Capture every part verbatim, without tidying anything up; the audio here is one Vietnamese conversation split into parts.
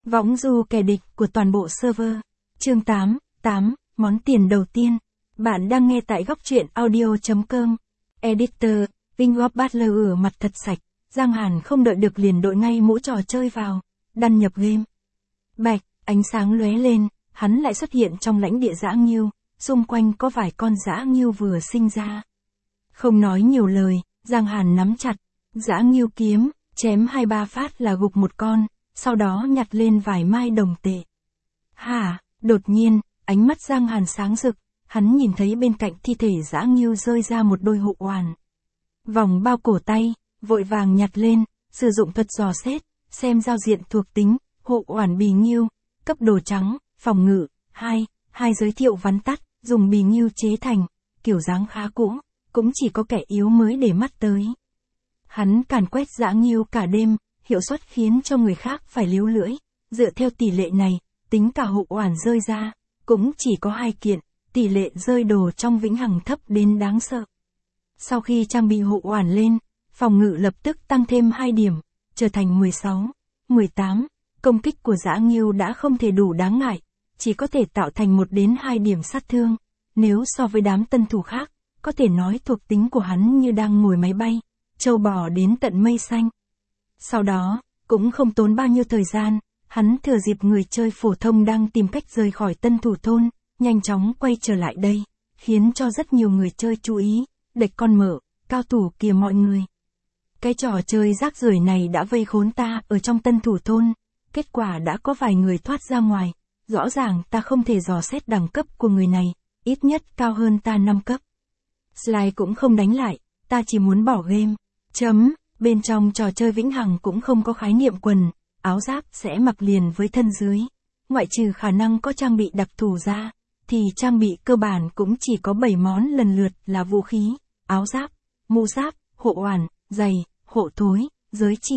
Võng du kẻ địch của toàn bộ server. Chương tám, tám, món tiền đầu tiên. Bạn đang nghe tại góc truyện audio chấm com. Editor, Wingwop Butler ở mặt thật sạch. Giang Hàn không đợi được liền đội ngay mũ trò chơi vào. Đăng nhập game. Bạch, ánh sáng lóe lên, hắn lại xuất hiện trong lãnh địa dã ngưu. Xung quanh có vài con dã ngưu vừa sinh ra. Không nói nhiều lời, Giang Hàn nắm chặt. Dã ngưu kiếm, chém hai ba phát là gục một con. Sau đó nhặt lên vài mai đồng tệ. Hả, đột nhiên, ánh mắt Giang Hàn sáng rực, hắn nhìn thấy bên cạnh thi thể dã ngưu rơi ra một đôi hộ oản. Vòng bao cổ tay, vội vàng nhặt lên, sử dụng thuật dò xét, xem giao diện thuộc tính, hộ oản bì ngưu, cấp đồ trắng, phòng ngự, hai, hai giới thiệu vắn tắt, dùng bì ngưu chế thành, kiểu dáng khá cũ, cũng chỉ có kẻ yếu mới để mắt tới. Hắn càn quét dã ngưu cả đêm, hiệu suất khiến cho người khác phải líu lưỡi, dựa theo tỷ lệ này, tính cả hộ oản rơi ra, cũng chỉ có hai kiện, tỷ lệ rơi đồ trong vĩnh hằng thấp đến đáng sợ. Sau khi trang bị hộ oản lên, phòng ngự lập tức tăng thêm hai điểm, trở thành mười sáu, mười tám, công kích của dã ngưu đã không thể đủ đáng ngại, chỉ có thể tạo thành một đến hai điểm sát thương, nếu so với đám tân thủ khác, có thể nói thuộc tính của hắn như đang ngồi máy bay, trâu bò đến tận mây xanh. Sau đó, cũng không tốn bao nhiêu thời gian, hắn thừa dịp người chơi phổ thông đang tìm cách rời khỏi tân thủ thôn, nhanh chóng quay trở lại đây, khiến cho rất nhiều người chơi chú ý, địch con mở, cao thủ kìa mọi người. Cái trò chơi rác rưởi này đã vây khốn ta ở trong tân thủ thôn, kết quả đã có vài người thoát ra ngoài, rõ ràng ta không thể dò xét đẳng cấp của người này, ít nhất cao hơn ta năm cấp. Slide cũng không đánh lại, ta chỉ muốn bỏ game. Chấm. Bên trong trò chơi vĩnh hằng cũng không có khái niệm quần, áo giáp sẽ mặc liền với thân dưới. Ngoại trừ khả năng có trang bị đặc thù ra, thì trang bị cơ bản cũng chỉ có bảy món lần lượt là vũ khí, áo giáp, mũ giáp, hộ oản, giày, hộ thối, giới chỉ.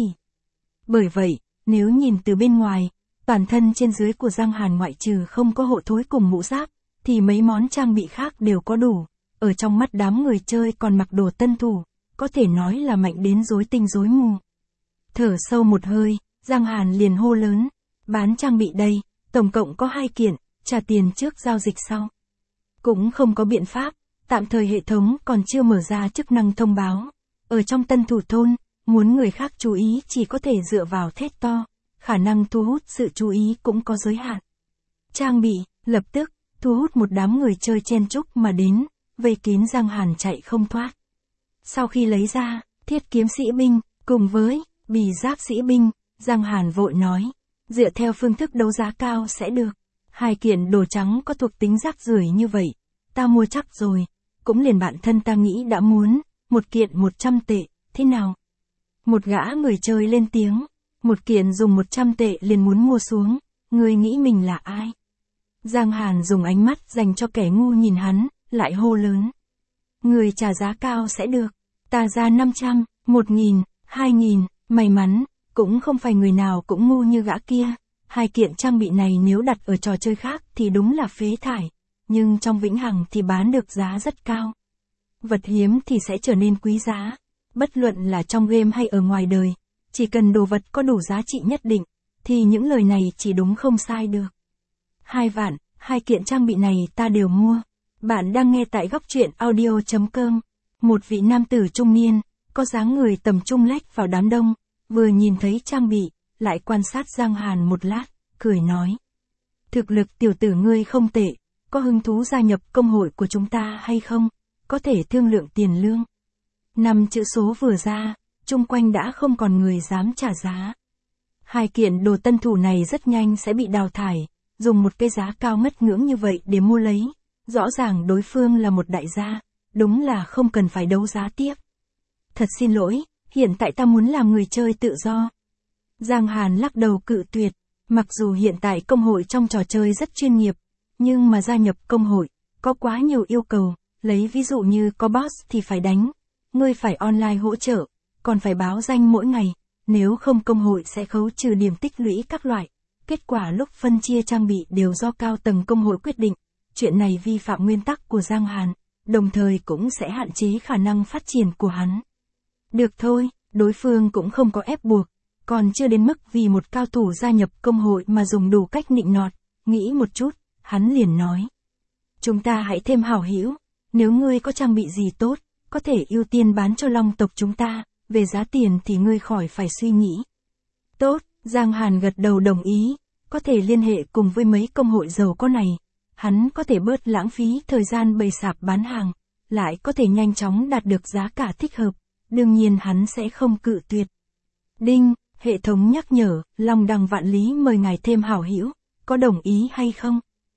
Bởi vậy, nếu nhìn từ bên ngoài, toàn thân trên dưới của Giang Hàn ngoại trừ không có hộ thối cùng mũ giáp, thì mấy món trang bị khác đều có đủ. Ở trong mắt đám người chơi còn mặc đồ tân thủ, có thể nói là mạnh đến rối tinh rối mù. Thở sâu một hơi, Giang Hàn liền hô lớn, bán trang bị đây, tổng cộng có hai kiện, trả tiền trước giao dịch sau. Cũng không có biện pháp, tạm thời hệ thống còn chưa mở ra chức năng thông báo. Ở trong tân thủ thôn, muốn người khác chú ý chỉ có thể dựa vào thét to, khả năng thu hút sự chú ý cũng có giới hạn. Trang bị, lập tức, thu hút một đám người chơi chen chúc mà đến, vây kín Giang Hàn chạy không thoát. Sau khi lấy ra, thiết kiếm sĩ binh, cùng với, bì giáp sĩ binh, Giang Hàn vội nói, dựa theo phương thức đấu giá cao sẽ được. Hai kiện đồ trắng có thuộc tính rác rưởi như vậy, ta mua chắc rồi, cũng liền bản thân ta nghĩ đã muốn, một kiện một trăm tệ, thế nào? Một gã người chơi lên tiếng, một kiện dùng một trăm tệ liền muốn mua xuống, người nghĩ mình là ai? Giang Hàn dùng ánh mắt dành cho kẻ ngu nhìn hắn, lại hô lớn. Người trả giá cao sẽ được, ta ra năm trăm, một nghìn, hai nghìn, may mắn, cũng không phải người nào cũng ngu như gã kia. Hai kiện trang bị này nếu đặt ở trò chơi khác thì đúng là phế thải, nhưng trong vĩnh hằng thì bán được giá rất cao. Vật hiếm thì sẽ trở nên quý giá, bất luận là trong game hay ở ngoài đời, chỉ cần đồ vật có đủ giá trị nhất định, thì những lời này chỉ đúng không sai được. Hai vạn, hai kiện trang bị này ta đều mua. Bạn đang nghe tại góc truyện audio chấm com. Một vị nam tử trung niên, có dáng người tầm trung lách vào đám đông, vừa nhìn thấy trang bị, lại quan sát Giang Hàn một lát, cười nói. Thực lực tiểu tử ngươi không tệ, có hứng thú gia nhập công hội của chúng ta hay không? Có thể thương lượng tiền lương. Năm chữ số vừa ra, chung quanh đã không còn người dám trả giá. Hai kiện đồ tân thủ này rất nhanh sẽ bị đào thải, dùng một cái giá cao ngất ngưỡng như vậy để mua lấy. Rõ ràng đối phương là một đại gia, đúng là không cần phải đấu giá tiếp. Thật xin lỗi, hiện tại ta muốn làm người chơi tự do. Giang Hàn lắc đầu cự tuyệt, mặc dù hiện tại công hội trong trò chơi rất chuyên nghiệp, nhưng mà gia nhập công hội, có quá nhiều yêu cầu, lấy ví dụ như có boss thì phải đánh, ngươi phải online hỗ trợ, còn phải báo danh mỗi ngày, nếu không công hội sẽ khấu trừ điểm tích lũy các loại. Kết quả lúc phân chia trang bị đều do cao tầng công hội quyết định. Chuyện này vi phạm nguyên tắc của Giang Hàn, đồng thời cũng sẽ hạn chế khả năng phát triển của hắn. Được thôi, đối phương cũng không có ép buộc, còn chưa đến mức vì một cao thủ gia nhập công hội mà dùng đủ cách nịnh nọt, nghĩ một chút, hắn liền nói. Chúng ta hãy thêm hảo hữu, nếu ngươi có trang bị gì tốt, có thể ưu tiên bán cho Long tộc chúng ta, về giá tiền thì ngươi khỏi phải suy nghĩ. Tốt, Giang Hàn gật đầu đồng ý, có thể liên hệ cùng với mấy công hội giàu có này, hắn có thể bớt lãng phí thời gian bày sạp bán hàng, lại có thể nhanh chóng đạt được giá cả thích hợp, đương nhiên hắn sẽ không cự tuyệt. Đinh, hệ thống nhắc nhở, Long Đằng Vạn Lý mời ngài thêm hảo hữu, có đồng ý hay không?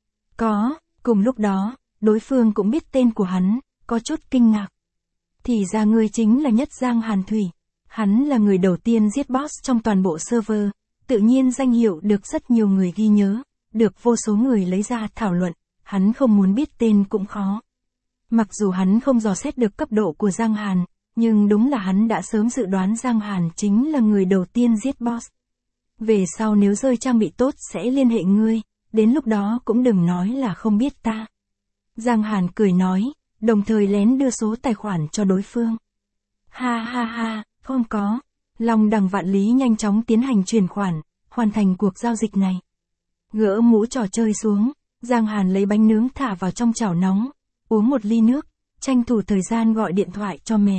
Có, cùng lúc đó, đối phương cũng biết tên của hắn, có chút kinh ngạc. Thì ra ngươi chính là Nhất Giang Hàn Thủy, hắn là người đầu tiên giết boss trong toàn bộ server, tự nhiên danh hiệu được rất nhiều người ghi nhớ, được vô số người lấy ra thảo luận, hắn không muốn biết tên cũng khó. Mặc dù hắn không dò xét được cấp độ của Giang Hàn, nhưng đúng là hắn đã sớm dự đoán Giang Hàn chính là người đầu tiên giết boss. Về sau nếu rơi trang bị tốt sẽ liên hệ ngươi, đến lúc đó cũng đừng nói là không biết ta. Giang Hàn cười nói, đồng thời lén đưa số tài khoản cho đối phương. Ha ha ha, không có. Long Đằng Vạn Lý nhanh chóng tiến hành chuyển khoản, hoàn thành cuộc giao dịch này. Gỡ mũ trò chơi xuống, Giang Hàn lấy bánh nướng thả vào trong chảo nóng, uống một ly nước, tranh thủ thời gian gọi điện thoại cho mẹ.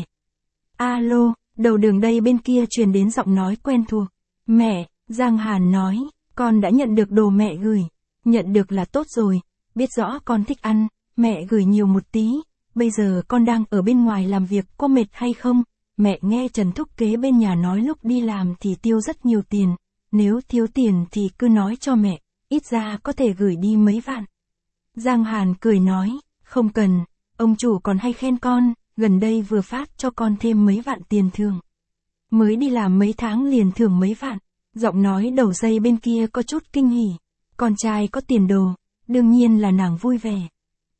Alo, đầu đường đây bên kia truyền đến giọng nói quen thuộc. Mẹ, Giang Hàn nói, con đã nhận được đồ mẹ gửi. Nhận được là tốt rồi, biết rõ con thích ăn, mẹ gửi nhiều một tí. Bây giờ con đang ở bên ngoài làm việc, có mệt hay không? Mẹ nghe Trần Thúc kế bên nhà nói lúc đi làm thì tiêu rất nhiều tiền. Nếu thiếu tiền thì cứ nói cho mẹ, ít ra có thể gửi đi mấy vạn. Giang Hàn cười nói, không cần, ông chủ còn hay khen con, gần đây vừa phát cho con thêm mấy vạn tiền thưởng. Mới đi làm mấy tháng liền thưởng mấy vạn, giọng nói đầu dây bên kia có chút kinh hỉ. Con trai có tiền đồ, đương nhiên là nàng vui vẻ.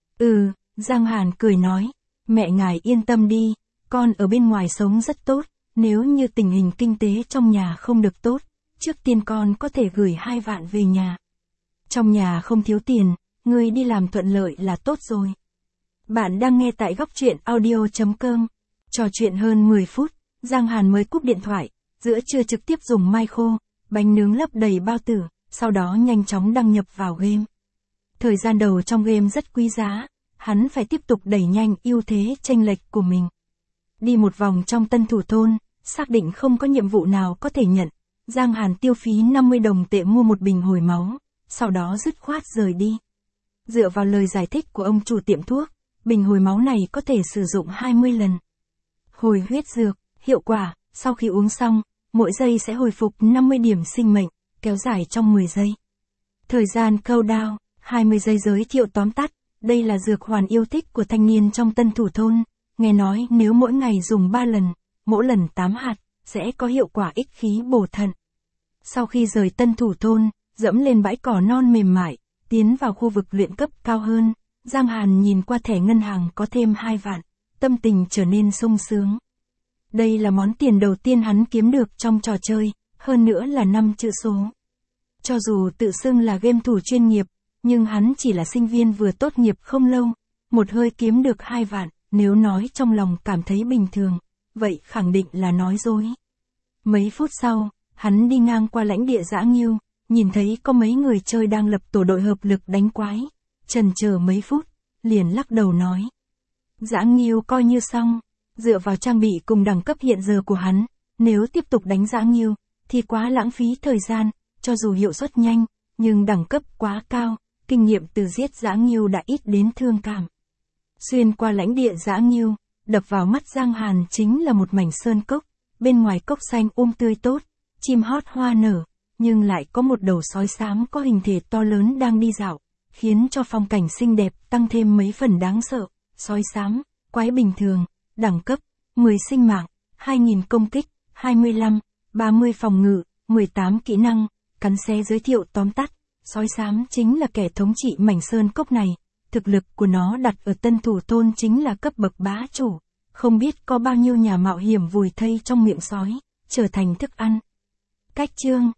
Ừ, Giang Hàn cười nói, mẹ ngài yên tâm đi, con ở bên ngoài sống rất tốt, nếu như tình hình kinh tế trong nhà không được tốt, trước tiên con có thể gửi hai vạn về nhà. Trong nhà không thiếu tiền, ngươi đi làm thuận lợi là tốt rồi. Bạn đang nghe tại góc truyện audio chấm com. Trò chuyện hơn mười phút, Giang Hàn mới cúp điện thoại, giữa trưa trực tiếp dùng mai khô, bánh nướng lấp đầy bao tử, sau đó nhanh chóng đăng nhập vào game. Thời gian đầu trong game rất quý giá, hắn phải tiếp tục đẩy nhanh ưu thế chênh lệch của mình. Đi một vòng trong Tân Thủ Thôn, xác định không có nhiệm vụ nào có thể nhận, Giang Hàn tiêu phí năm mươi đồng tệ mua một bình hồi máu, sau đó dứt khoát rời đi. Dựa vào lời giải thích của ông chủ tiệm thuốc, bình hồi máu này có thể sử dụng hai mươi lần. Hồi huyết dược, hiệu quả, sau khi uống xong, mỗi giây sẽ hồi phục năm mươi điểm sinh mệnh, kéo dài trong mười giây. Thời gian countdown, hai mươi giây giới thiệu tóm tắt, đây là dược hoàn yêu thích của thanh niên trong Tân Thủ Thôn, nghe nói nếu mỗi ngày dùng ba lần, mỗi lần tám hạt, sẽ có hiệu quả ích khí bổ thận. Sau khi rời Tân Thủ Thôn, dẫm lên bãi cỏ non mềm mại, tiến vào khu vực luyện cấp cao hơn, Giang Hàn nhìn qua thẻ ngân hàng có thêm hai vạn, tâm tình trở nên sung sướng. Đây là món tiền đầu tiên hắn kiếm được trong trò chơi, hơn nữa là năm chữ số. Cho dù tự xưng là game thủ chuyên nghiệp, nhưng hắn chỉ là sinh viên vừa tốt nghiệp không lâu, một hơi kiếm được hai vạn, nếu nói trong lòng cảm thấy bình thường, vậy khẳng định là nói dối. Mấy phút sau, hắn đi ngang qua lãnh địa Dã Ngưu, nhìn thấy có mấy người chơi đang lập tổ đội hợp lực đánh quái, chần chờ mấy phút, liền lắc đầu nói. Dã Ngưu coi như xong, dựa vào trang bị cùng đẳng cấp hiện giờ của hắn, nếu tiếp tục đánh Dã Ngưu, thì quá lãng phí thời gian, cho dù hiệu suất nhanh, nhưng đẳng cấp quá cao, kinh nghiệm từ giết Dã Ngưu đã ít đến thương cảm. Xuyên qua lãnh địa Dã Ngưu, đập vào mắt Giang Hàn chính là một mảnh sơn cốc, bên ngoài cốc xanh um tươi tốt, chim hót hoa nở, nhưng lại có một đầu sói xám có hình thể to lớn đang đi dạo, khiến cho phong cảnh xinh đẹp tăng thêm mấy phần đáng sợ. Sói xám, quái bình thường, đẳng cấp, mười sinh mạng, hai nghìn công kích, hai mươi lăm, ba mươi phòng ngự, mười tám kỹ năng, cắn xé giới thiệu tóm tắt. Sói xám chính là kẻ thống trị mảnh sơn cốc này, thực lực của nó đặt ở Tân Thủ Thôn chính là cấp bậc bá chủ, không biết có bao nhiêu nhà mạo hiểm vùi thây trong miệng sói, trở thành thức ăn. Cách chương